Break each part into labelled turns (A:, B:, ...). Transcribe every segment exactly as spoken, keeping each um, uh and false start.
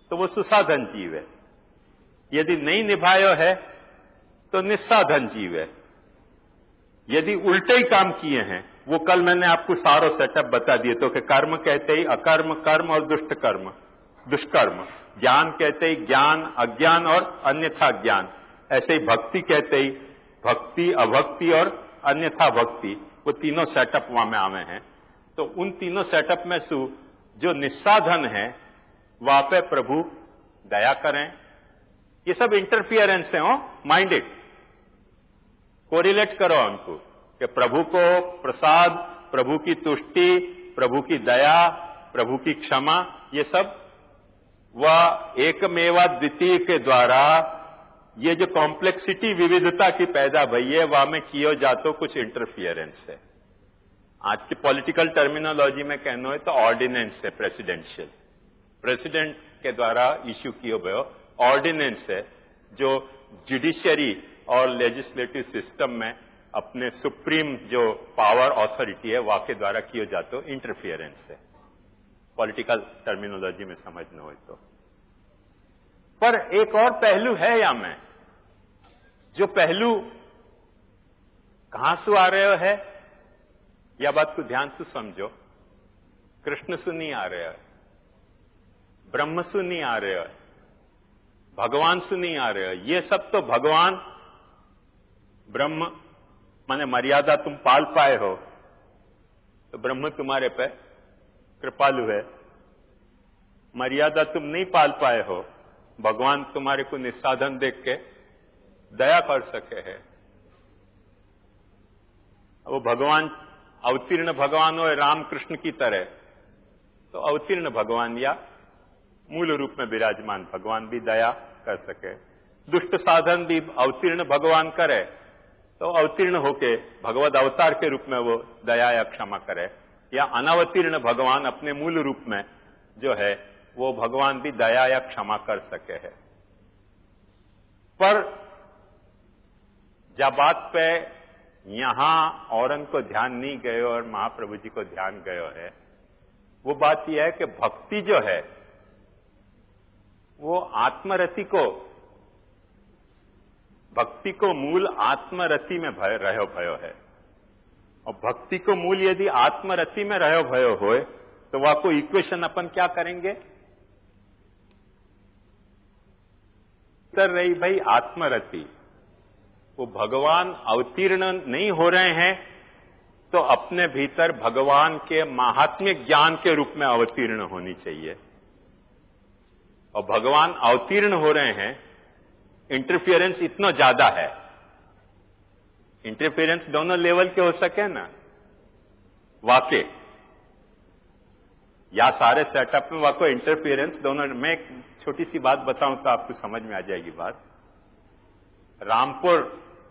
A: तो वो सुसाधन जीव है। यदि नहीं निभायो है तो निस्साधन जीव है। यदि उल्टे ही काम किए हैं, वो कल मैंने आपको सारो सेटअप बता दिए तो कि कर्म कहते ही अकर्म, कर्म और दुष्ट कर्म, दुष्कर्म। ज्ञान कहते ही ज्ञान, अज्ञान और अन्यथा ज्ञान। ऐसे ही भक्ति कहते ही भक्ति, अभक्ति और अन्यथा भक्ति। वो तीनों सेटअप वहां में आवे हैं। तो उन तीनों सेटअप में सु जो निस्साधन है वहां पे प्रभु दया करें। ये सब इंटरफियरेंस है, हो माइंड इट, कोरिलेट करो हमको कि प्रभु को प्रसाद, प्रभु की तुष्टि, प्रभु की दया, प्रभु की क्षमा, ये सब वह एकमेवा द्वितीय के द्वारा ये जो कॉम्प्लेक्सिटी विविधता की पैदा भई है वहां में कियो जातो कुछ इंटरफियरेंस है। आज की पॉलिटिकल टर्मिनोलॉजी में कहना है तो ऑर्डिनेंस है, प्रेसिडेंशियल, प्रेसिडेंट के द्वारा इश्यू कियो गयो ऑर्डिनेंस है जो जुडिशियरी और लेजिस्लेटिव सिस्टम में अपने सुप्रीम जो पावर अथॉरिटी है वहां के द्वारा कियो जातो इंटरफियरेंस है, पॉलिटिकल टर्मिनोलॉजी में समझना हो तो। पर एक और पहलू है या में, जो पहलू कहां से आ रहे है, यह बात को ध्यान से समझो। कृष्ण से नहीं आ रहे है, ब्रह्म से नहीं आ रहे है, भगवान से नहीं आ रहे है। ये सब तो भगवान ब्रह्म माने मर्यादा तुम पाल पाए हो तो ब्रह्म तुम्हारे पे कृपालु है। मर्यादा तुम नहीं पाल पाए हो, भगवान तुम्हारे को निस्साधन देख के दया कर सके है। वो भगवान अवतीर्ण भगवान हो राम कृष्ण की तरह, तो अवतीर्ण भगवान या मूल रूप में विराजमान भगवान भी दया कर सके। दुष्ट साधन भी अवतीर्ण भगवान करे तो अवतीर्ण होके भगवद अवतार के रूप में वो दया या क्षमा करे, या अनावतीर्ण भगवान अपने मूल रूप में जो है वो भगवान भी दया या क्षमा कर सके है। पर जब बात पे यहां औरन को ध्यान नहीं गयो और महाप्रभु जी को ध्यान गयो है, वो बात यह है कि भक्ति जो है वो आत्मरति को, भक्ति को मूल आत्मरति में भय रहो भयो है। और भक्ति को मूल यदि आत्मरति में रहो भयो होए तो वह को इक्वेशन अपन क्या करेंगे, तर रही भाई आत्मरति। वो भगवान अवतीर्ण नहीं हो रहे हैं तो अपने भीतर भगवान के महात्म्य ज्ञान के रूप में अवतीर्ण होनी चाहिए। और भगवान अवतीर्ण हो रहे हैं, इंटरफियरेंस इतना ज्यादा है, इंटरफियरेंस दोनों लेवल के हो सके ना, वाकई या सारे सेटअप में वाकई इंटरफियरेंस दोनों। मैं एक छोटी सी बात बताऊं तो आपको समझ में आ जाएगी बात। रामपुर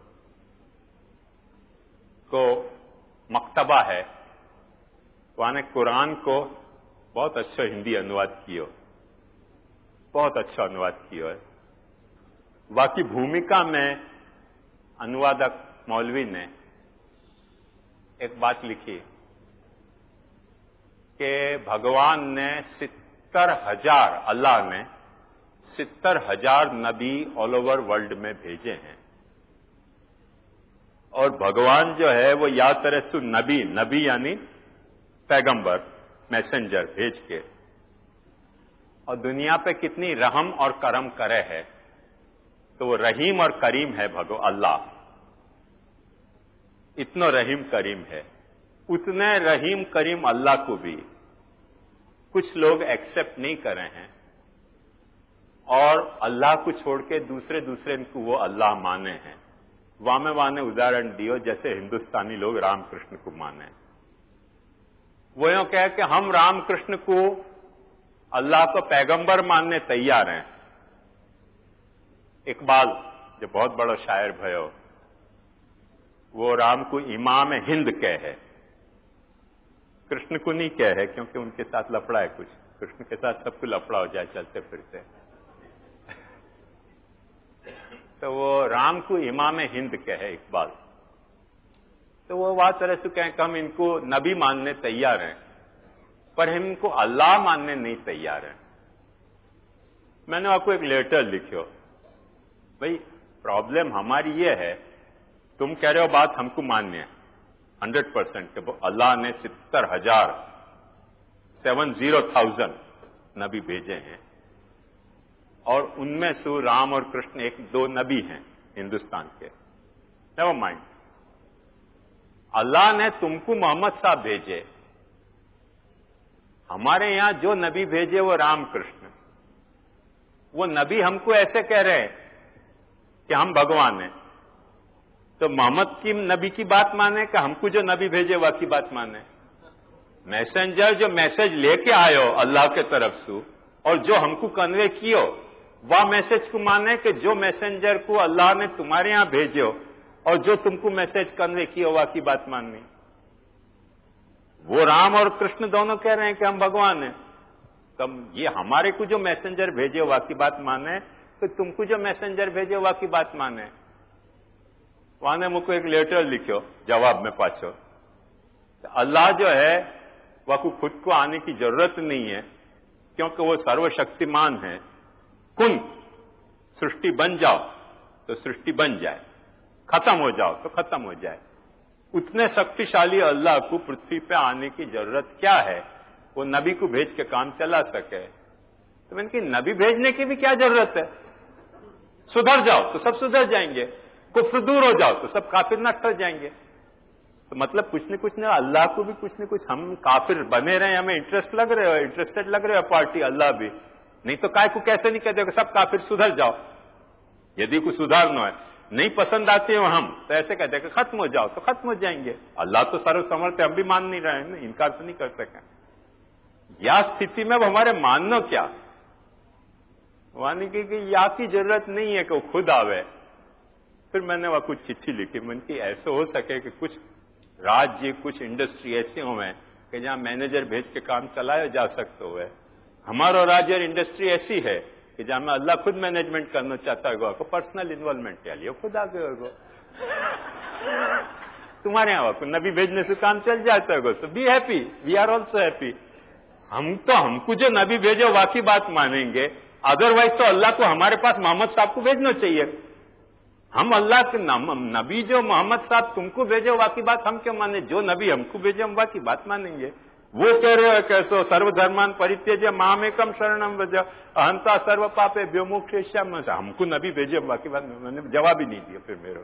A: को मक्तबा है, वहां ने कुरान को बहुत अच्छा हिंदी अनुवाद कियो, बहुत अच्छा अनुवाद किया है। बाकी भूमिका में अनुवादक मौलवी ने एक बात लिखी कि भगवान ने सितर हजार, अल्लाह ने सितर हजार नबी ऑल ओवर वर्ल्ड में भेजे हैं। और भगवान जो है वो या तरह से नबी, नबी यानी पैगंबर, मैसेंजर भेज के और दुनिया पे कितनी रहम और करम करे है, तो वो रहीम और करीम है भगवान अल्लाह। इतना रहीम करीम है, उतने रहीम करीम अल्लाह को भी कुछ लोग एक्सेप्ट नहीं कर रहे हैं और अल्लाह को छोड़ के दूसरे दूसरे को वो अल्लाह माने हैं। वामे वाने उदाहरण दियो, जैसे हिंदुस्तानी लोग रामकृष्ण को माने। वो यूं कहे कि हम रामकृष्ण को अल्लाह को पैगंबर मानने तैयार हैं। इकबाल जो बहुत बड़ा शायर भयो, वो राम को इमाम हिंद कहे, कृष्ण को नहीं कहे क्योंकि उनके साथ लफड़ा है कुछ, कृष्ण के साथ सबको लफड़ा हो जाए चलते फिरते। तो वो राम को इमाम हिंद कहे इकबाल। तो वो बात तरह से कहें कि हम इनको नबी मानने तैयार हैं पर हम इनको अल्लाह मानने नहीं तैयार हैं। मैंने आपको एक लेटर लिखियो, भाई प्रॉब्लम हमारी ये है, तुम कह रहे हो बात हमको मान्य है हंड्रेड परसेंट के अल्लाह ने सितर हजार सेवन जीरो थाउजेंड नबी भेजे हैं और उनमें से राम और कृष्ण एक दो नबी हैं हिंदुस्तान के। नेवर माइंड, अल्लाह ने तुमको मोहम्मद साहब भेजे, हमारे यहां जो नबी भेजे वो राम कृष्ण, वो नबी हमको ऐसे कह रहे हैं कि हम भगवान हैं, तो मोहम्मद की नबी की बात माने कि हमको जो नबी भेजे वह की बात माने? मैसेंजर जो मैसेज लेके आयो अल्लाह के तरफ से और जो हमको कन्वे कियो वह मैसेज को माने कि जो मैसेंजर को अल्लाह ने तुम्हारे यहां भेजो और जो तुमको मैसेज कन्वे कियो वह की बात माननी? वो राम और कृष्ण दोनों कह रहे हैं कि हम भगवान हैं, तब ये हमारे को जो मैसेंजर भेजे वह की बात माने तो तुमको जो मैसेंजर भेजे वह की बात माने? वहां ने मुझको एक लेटर लिखो जवाब में पाछो, अल्लाह जो है वह को खुद को आने की जरूरत नहीं है क्योंकि वो सर्वशक्तिमान है। कुन सृष्टि बन जाओ तो सृष्टि बन जाए, खत्म हो जाओ तो खत्म हो जाए। उतने शक्तिशाली अल्लाह को पृथ्वी पे आने की जरूरत क्या है? वो नबी को भेज के काम चला सके। तो मैंने कि नबी भेजने की भी क्या जरूरत है? सुधर जाओ तो सब सुधर जाएंगे, कुफ्र दूर हो जाओ तो सब काफिर न ठहर जाएंगे। तो मतलब कुछ न कुछ न अल्लाह को भी कुछ न कुछ, हम काफिर बने रहे, हमें इंटरेस्ट लग रहे हो, इंटरेस्टेड लग रहे हो पार्टी, अल्लाह भी नहीं तो काय को कैसे नहीं कहते सब काफिर सुधर जाओ। यदि कुछ सुधारना है, नहीं पसंद आती हो हम तो ऐसे कहते हैं कि खत्म हो जाओ तो खत्म हो जाएंगे। अल्लाह तो सर्वसमर्थ है, हम भी मान नहीं रहे हैं, इनकार तो नहीं कर सके। या स्थिति में हमारे मानना क्या? वानी की या की जरूरत नहीं है कि वो खुद आवे। फिर मैंने वह कुछ चिट्ठी लिखी, मन की ऐसे हो सके कि कुछ राज्य कुछ इंडस्ट्री ऐसे हुए कि जहां मैनेजर भेज के काम चलाया जा सकते हुए। हमारा राज्य और इंडस्ट्री ऐसी है कि जहां में अल्लाह खुद मैनेजमेंट करना चाहता है, को पर्सनल इन्वॉल्वमेंट के लिए खुद आ गए हो। तुम्हारे यहां को नबी भेजने से काम चल जाता है, so be happy, we are also happy. हम तो हमको जो नबी भेजो वाकी बात मानेंगे, अदरवाइज तो अल्लाह को हमारे पास मोहम्मद साहब को भेजना चाहिए। हम अल्लाह के नबी जो मोहम्मद साहब तुमको भेजे वाकी बात हम क्यों माने? जो नबी हमको भेजे हम वाकी बात मानेंगे। वो कह रहे हो कैसो सर्वधर्मान परित्यज्य मामेकम शरणम व्रज अहंता सर्व पापे व्योमुक्षेष्याम, हमको नबी भेजे हम वाकी बात, मैंने जवाब ही नहीं दिया। फिर मेरे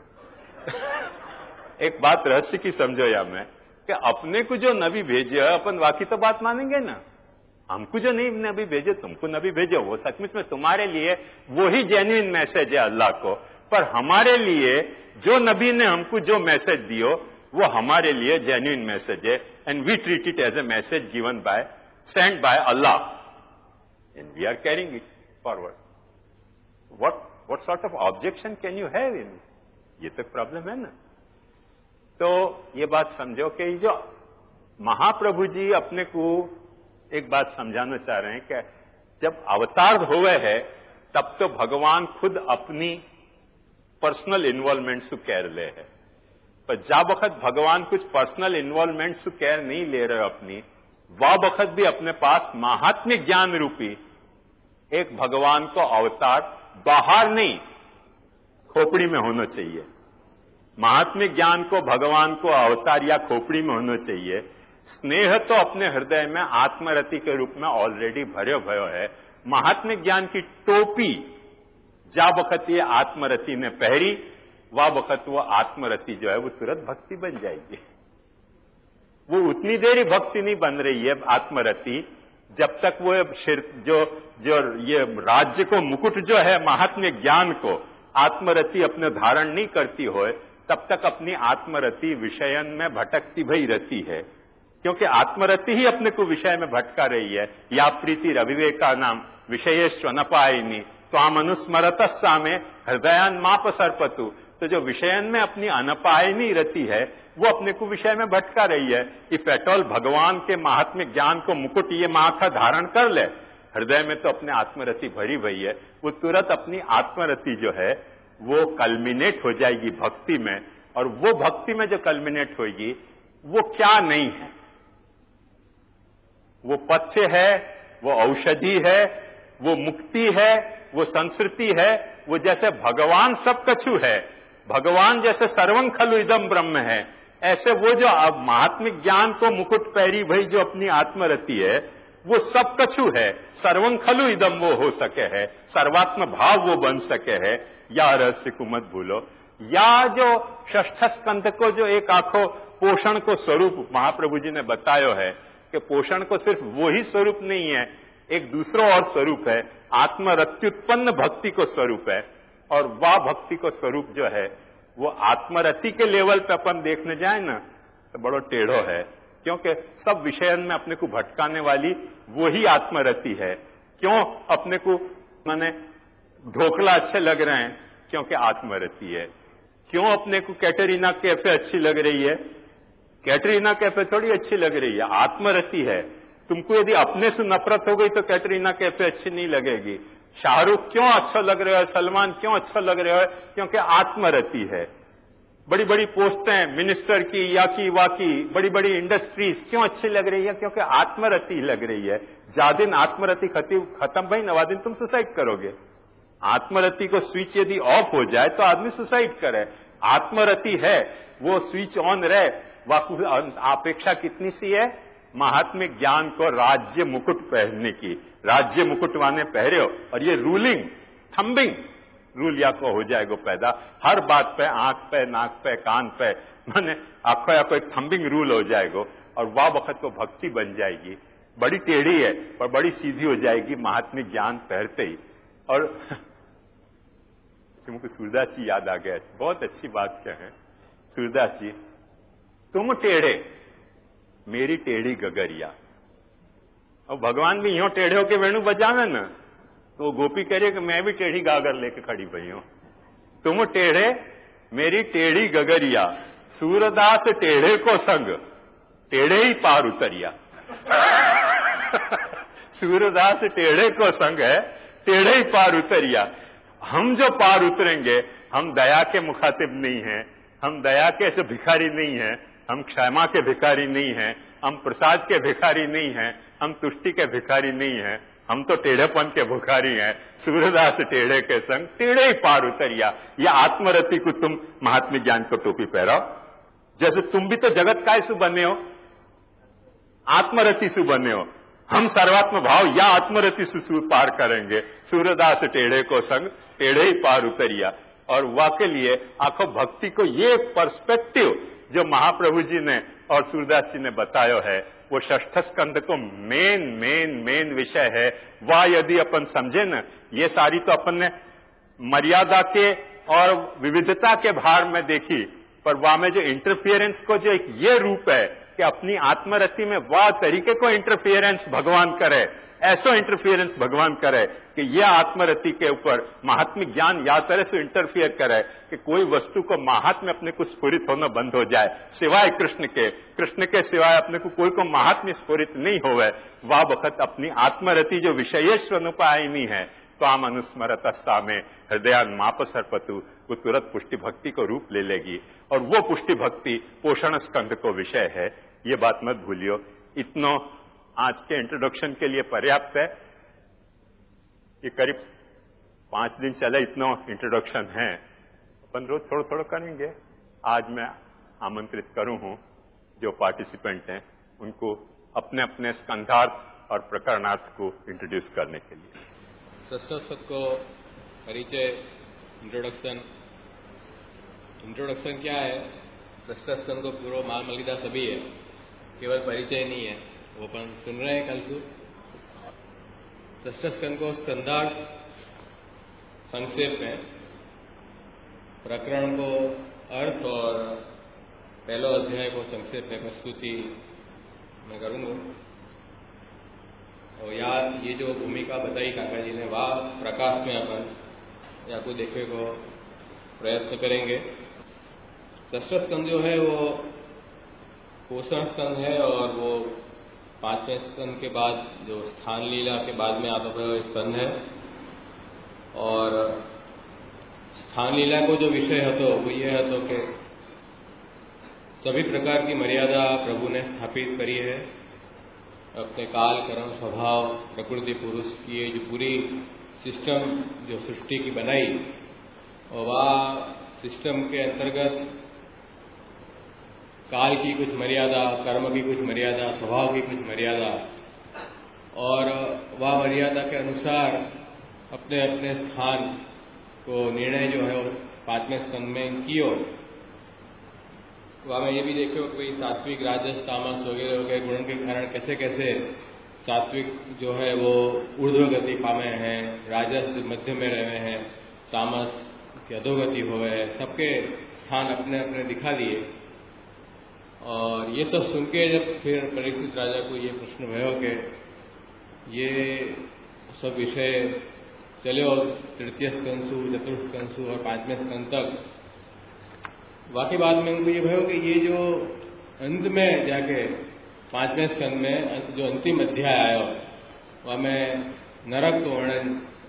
A: एक बात रहस्य की समझो या मैं कि अपने को जो नबी भेजे अपन वाकी तो बात मानेंगे ना। हमको जो नहीं नबी भेजे तुमको नबी भेजे, वो सचमुच में तुम्हारे लिए वही जेन्युइन मैसेज है अल्लाह को। पर हमारे लिए जो नबी ने हमको जो मैसेज दियो वो हमारे लिए जेन्युइन मैसेज है, and we treat it as a message given by send by Allah and we are carrying it forward. What what sort of objection can you have in? ये तो प्रॉब्लम है ना। तो ये बात समझो कि जो महाप्रभु जी अपने को एक बात समझाना चाह रहे हैं कि जब अवतार हुए है तब तो भगवान खुद अपनी पर्सनल इन्वॉल्वमेंट से केयर ले है, पर जा वक्त भगवान कुछ पर्सनल इन्वॉल्वमेंट से केयर नहीं ले रहे अपनी, वह वक्त भी अपने पास महात्म्य ज्ञान रूपी एक भगवान को अवतार बाहर नहीं खोपड़ी में होना चाहिए। महात्म्य ज्ञान को भगवान को अवतार या खोपड़ी में होना चाहिए। स्नेह तो अपने हृदय में आत्मरति के रूप में ऑलरेडी भरे भयो है। महात्म्य ज्ञान की टोपी जा वक्त ये आत्मरति ने पहरी, वह वक्त वो आत्मरति जो है वो तुरंत भक्ति बन जाएगी। वो उतनी देर ही भक्ति नहीं बन रही है आत्मरति जब तक वो जो जो ये राज्य को मुकुट जो है महात्म्य ज्ञान को आत्मरति अपने धारण नहीं करती हो, तब तक अपनी आत्मरति विषयन में भटकती भई रहती है। क्योंकि आत्मरति ही अपने को विषय में भटका रही है। या प्रीति रविवेका नाम विषयेश्व न पायनी स्वाम अनुस्मरत सामे हृदयान माप सर्पतु। तो जो विषयन में अपनी अनपायनी रति है वो अपने को विषय में भटका रही है। इफ एट ऑल भगवान के महात्म्य ज्ञान को मुकुट ये माखा धारण कर ले हृदय में तो अपने आत्मरति भरी भई है, वो तुरंत अपनी आत्मरति जो है वो कल्मिनेट हो जाएगी भक्ति में। और वो भक्ति में जो कल्मिनेट होगी वो क्या नहीं है, वो पथ्य है, वो औषधि है, वो मुक्ति है, वो संस्कृति है, वो जैसे भगवान सब कछु है, भगवान जैसे सर्वं खलु इदम ब्रह्म है, ऐसे वो जो अब महात्मिक ज्ञान को मुकुट पैरी भाई जो अपनी आत्मरति है, वो सब कछु है, सर्वं खलु इदम वो हो सके है, सर्वात्म भाव वो बन सके है। या रहस्य को मत भूलो। या जो षष्ठ स्कंध को जो एक आखो पोषण को स्वरूप महाप्रभु जी ने बतायो है कि पोषण को सिर्फ वो ही स्वरूप नहीं है, एक दूसरा और स्वरूप है, आत्मरत्युत्पन्न भक्ति को स्वरूप है। और वह भक्ति को स्वरूप जो है वो आत्मरति के लेवल पे अपन देखने जाए ना तो बड़ो टेढ़ो है, क्योंकि सब विषयन में अपने को भटकाने वाली वही आत्मरति है। क्यों अपने को माने ढोकला अच्छे लग रहे हैं? क्योंकि आत्मरति है। क्यों अपने को कैटरीना कैफे अच्छी लग रही है? कैटरीना कैफे थोड़ी अच्छी लग रही है, आत्मरति है। तुमको यदि अपने से नफरत हो गई तो कैटरीना कैफे अच्छी नहीं लगेगी। शाहरुख क्यों अच्छा लग रहा है, सलमान क्यों अच्छा लग रहा है? क्योंकि आत्मरति है। बड़ी बड़ी पोस्टें मिनिस्टर की या की वा की, बड़ी बड़ी इंडस्ट्रीज क्यों अच्छी लग रही है? क्योंकि आत्मरति लग रही है। जा दिन आत्मरति खत्म भाई नवा दिन तुम सुसाइड करोगे। आत्मरति को स्विच यदि ऑफ हो जाए तो आदमी सुसाइड करे। आत्मरति है वो स्विच ऑन रहे, वाकु अपेक्षा कितनी सी है? महात्मिक ज्ञान को राज्य मुकुट पहनने की। राज्य मुकुट वाने पहरे हो और ये रूलिंग थंबिंग रूल या को हो जाएगा पैदा, हर बात पे, आंख पे, नाक पे, कान पे, माने आंखों या कोई थंबिंग रूल हो जाएगा। और वह वक्त को भक्ति बन जाएगी। बड़ी टेढ़ी है पर बड़ी सीधी हो जाएगी महात्मिक ज्ञान पहनते ही। और मुझे सूरदास जी याद आ गया, बहुत अच्छी बात क्या है। सूरदास जी, तुम टेढ़े मेरी टेढ़ी गगरिया। और भगवान भी यूं टेढ़े होके वेणु बजावे ना तो गोपी कह रही है कि मैं भी टेढ़ी गागर लेके खड़ी भई हूं। तुम टेढ़े मेरी टेढ़ी गगरिया, सूरदास टेढ़े को संग टेढ़े ही पार उतरिया। सूरदास टेढ़े को संग है, टेढ़े ही पार उतरिया। हम जो पार उतरेंगे, हम दया के मुखातिब नहीं हैं, हम दया के ऐसे भिखारी नहीं हैं, हम क्षमा के भिखारी नहीं हैं, हम प्रसाद के भिखारी नहीं हैं, हम तुष्टि के भिखारी नहीं हैं, हम तो टेढ़ेपन के भिखारी हैं। सूरदास टेढ़े के संग टेढ़े ही पार उतरिया। यह आत्मरति को तुम महात्म्य ज्ञान को टोपी पहराओ। जैसे तुम भी तो जगत काय से बने हो, आत्मरति से बने हो। हम सर्वात्म भाव या आत्मरति से पार करेंगे। सूरदास टेढ़े को संग टेढ़े ही पार उतरिया। और वाके लिए आखो भक्ति को ये पर्सपेक्टिव जो महाप्रभु जी ने और सूरदास जी ने बताया है, वो षष्ठ स्कंद को मेन मेन मेन विषय है। वह यदि अपन समझे न, ये सारी तो अपन ने मर्यादा के और विविधता के भार में देखी, पर वहां में जो इंटरफियरेंस को जो एक ये रूप है कि अपनी आत्मरति में वह तरीके को इंटरफियरेंस भगवान करे, ऐसा इंटरफियरेंस भगवान करे कि यह आत्मरति के ऊपर महात्म्य ज्ञान या तरह से इंटरफियर करे कि कोई वस्तु को महात्म्य अपने को स्फुरित होना बंद हो जाए, सिवाय कृष्ण के। कृष्ण के सिवाय अपने को कोई को महात्म्य स्फुरित नहीं होवे। वह वक्त अपनी आत्मरति जो विषयेष्वनुपायिनी है, त्वाम अनुस्मरत सामे हृदयान माप सरपतु, वो तुरंत पुष्टि भक्ति को रूप ले लेगी। और वो पुष्टि भक्ति पोषण स्कंध को विषय है, ये बात मत भूलियो। इतना आज के इंट्रोडक्शन के लिए पर्याप्त है। ये करीब पांच दिन चले, इतना इंट्रोडक्शन है। अपन रोज थोड़ा थोड़ा करेंगे। आज मैं आमंत्रित करूं हूं जो पार्टिसिपेंट हैं उनको अपने अपने स्कंधार्थ और प्रकरणार्थ को इंट्रोड्यूस करने के लिए।
B: षष्ठ को परिचय, इंट्रोडक्शन। इंट्रोडक्शन क्या है? षष्ठ स्कंद को पूर्व माल मलिदा सभी है, केवल परिचय नहीं है। वो अपन सुन रहे हैं कल से। षष्ठ स्कंद को स्कंधार्थ संक्षेप में, प्रकरण को अर्थ और पहलो अध्याय को संक्षेप में प्रस्तुति मैं करूंगा। और यार ये जो भूमिका बताई काका जी ने, वह प्रकाश में अपन या को देखने को प्रयत्न करेंगे। षष्ठ स्कंद जो है वो पोषण स्कंद है और वो पांचवें स्कंद के बाद जो स्थान लीला के बाद में आता हुआ स्कंद है। और स्थान लीला को जो विषय है तो वो ये है तो कि सभी प्रकार की मर्यादा प्रभु ने स्थापित करी है अपने काल कर्म स्वभाव प्रकृति पुरुष की ये जो पूरी सिस्टम जो सृष्टि की बनाई और वह सिस्टम के अंतर्गत काल की कुछ मर्यादा, कर्म की कुछ मर्यादा, स्वभाव की कुछ मर्यादा और वह मर्यादा के अनुसार अपने अपने स्थान को निर्णय जो है वो पांचवें स्कंद में कियो। वह में ये भी देखो कि भाई सात्विक, राजस, तामस वगैरह वगैरह गुणों के कारण कैसे कैसे सात्विक जो है वो ऊर्ध्व गति पामे हैं, राजस मध्य में रहे हैं, तामस की अधोगति हुए हैं, सबके स्थान अपने अपने दिखा दिए। और ये सब सुन के जब फिर परीक्षित राजा को ये प्रश्न भयो कि ये सब विषय चलो तृतीय स्कंसु, चतुर्थ स्कंसु और पांचवें स्कंद तक, बाकी बाद में उनको ये भयो कि ये जो अंत में जाके पांचवें स्कंद में जो अंतिम अध्याय आयो वह में नरक तो वर्णन